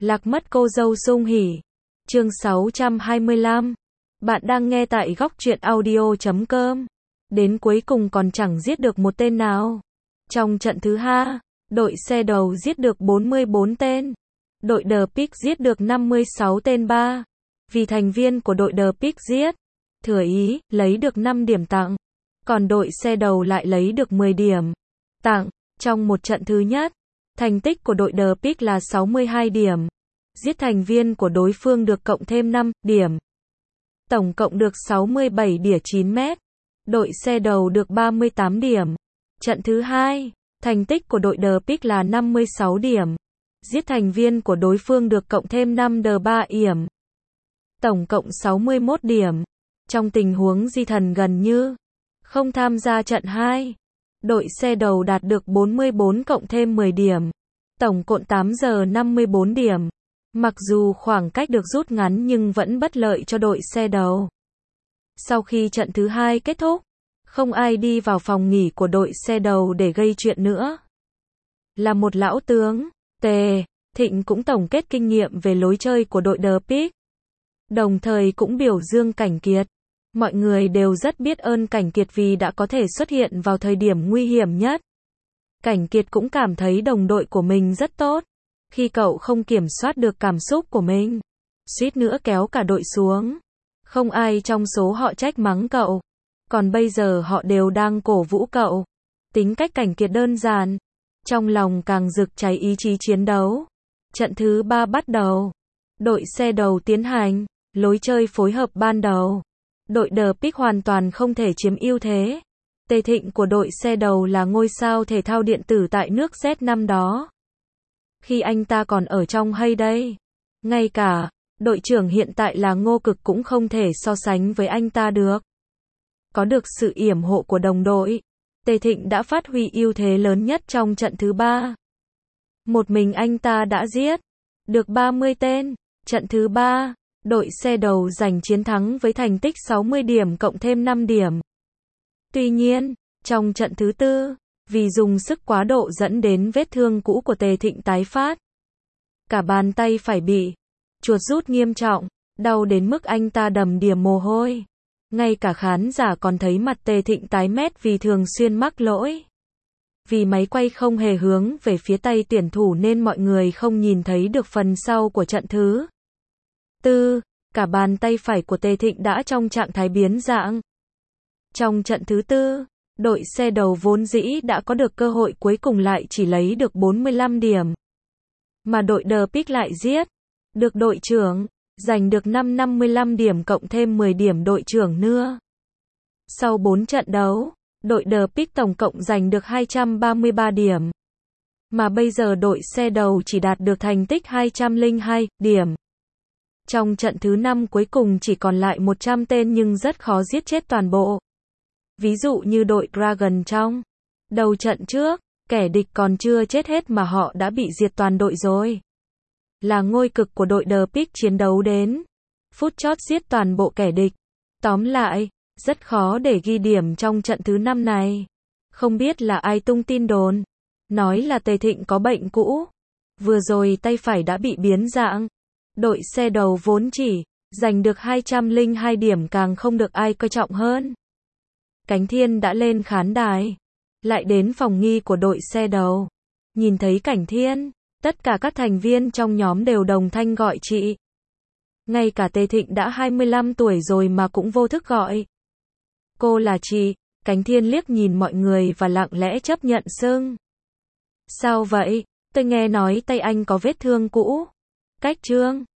Lạc mất cô dâu sung hỉ. Chương 625. Bạn đang nghe tại góc truyện audio.com. Đến cuối cùng còn chẳng giết được một tên nào. Trong trận thứ hai, đội xe đầu giết được 44 tên. Đội The Pig giết được 56 tên ba. Vì thành viên của đội The Pig giết, thừa ý, lấy được 5 điểm tặng. Còn đội xe đầu lại lấy được 10 điểm tặng. Trong một trận thứ nhất, thành tích của đội The Pig là 62 điểm. Giết thành viên của đối phương được cộng thêm 5 điểm. Tổng cộng được 67 đỉa 9 mét. Đội xe đầu được 38 điểm. Trận thứ hai, thành tích của đội The Pig là 56 điểm. Giết thành viên của đối phương được cộng thêm 5 đờ 3 điểm. Tổng cộng 61 điểm. Trong tình huống di thần gần như không tham gia trận 2, đội xe đầu đạt được 44 cộng thêm 10 điểm. Tổng cộng 8 giờ 54 điểm. Mặc dù khoảng cách được rút ngắn nhưng vẫn bất lợi cho đội xe đầu. Sau khi trận thứ hai kết thúc, không ai đi vào phòng nghỉ của đội xe đầu để gây chuyện nữa. Là một lão tướng, Tề Thịnh cũng tổng kết kinh nghiệm về lối chơi của đội The Pig. Đồng thời cũng biểu dương Cảnh Kiệt. Mọi người đều rất biết ơn Cảnh Kiệt vì đã có thể xuất hiện vào thời điểm nguy hiểm nhất. Cảnh Kiệt cũng cảm thấy đồng đội của mình rất tốt. Khi cậu không kiểm soát được cảm xúc của mình, suýt nữa kéo cả đội xuống. Không ai trong số họ trách mắng cậu. Còn bây giờ họ đều đang cổ vũ cậu. Tính cách Cảnh Kiệt đơn giản. Trong lòng càng rực cháy ý chí chiến đấu. Trận thứ 3 bắt đầu. Đội xe đầu tiến hành lối chơi phối hợp ban đầu. Đội The Pig hoàn toàn không thể chiếm ưu thế. Tề Thịnh của đội xe đầu là ngôi sao thể thao điện tử tại nước Z năm đó. Khi anh ta còn ở trong hay đây. Ngay cả đội trưởng hiện tại là Ngô Cực cũng không thể so sánh với anh ta được. Có được sự yểm hộ của đồng đội, Tề Thịnh đã phát huy ưu thế lớn nhất trong trận thứ 3. Một mình anh ta đã giết được 30 tên. Trận thứ 3, đội xe đầu giành chiến thắng với thành tích 60 điểm cộng thêm 5 điểm. Tuy nhiên, trong trận thứ 4, vì dùng sức quá độ dẫn đến vết thương cũ của Tề Thịnh tái phát. Cả bàn tay phải bị chuột rút nghiêm trọng, đau đến mức anh ta đầm đìa mồ hôi. Ngay cả khán giả còn thấy mặt Tề Thịnh tái mét vì thường xuyên mắc lỗi. Vì máy quay không hề hướng về phía tay tuyển thủ nên mọi người không nhìn thấy được phần sau của trận thứ 4. Cả bàn tay phải của Tề Thịnh đã trong trạng thái biến dạng. Trong trận thứ 4, đội xe đầu vốn dĩ đã có được cơ hội cuối cùng lại chỉ lấy được 45 điểm. Mà đội The Pig lại giết được đội trưởng, giành được 55 điểm cộng thêm 10 điểm đội trưởng nữa. Sau 4 trận đấu, đội The Pig tổng cộng giành được 233 điểm. Mà bây giờ đội xe đầu chỉ đạt được thành tích 202 điểm. Trong trận thứ 5 cuối cùng chỉ còn lại 100 tên nhưng rất khó giết chết toàn bộ. Ví dụ như đội Dragon trong đầu trận trước, kẻ địch còn chưa chết hết mà họ đã bị diệt toàn đội rồi. Là ngôi cực của đội The Pig chiến đấu đến phút chót giết toàn bộ kẻ địch. Tóm lại, rất khó để ghi điểm trong trận thứ 5 này. Không biết là ai tung tin đồn, nói là Tề Thịnh có bệnh cũ. Vừa rồi tay phải đã bị biến dạng. Đội xe đầu vốn chỉ giành được 202 điểm càng không được ai coi trọng hơn. Cánh Thiên đã lên khán đài, lại đến phòng nghi của đội xe đầu. Nhìn thấy Cảnh Thiên, tất cả các thành viên trong nhóm đều đồng thanh gọi chị. Ngay cả Tề Thịnh đã 25 tuổi rồi mà cũng vô thức gọi cô là chị. Cánh Thiên liếc nhìn mọi người và lặng lẽ chấp nhận xưng. Sao vậy? Tôi nghe nói tay anh có vết thương cũ. Cách Trương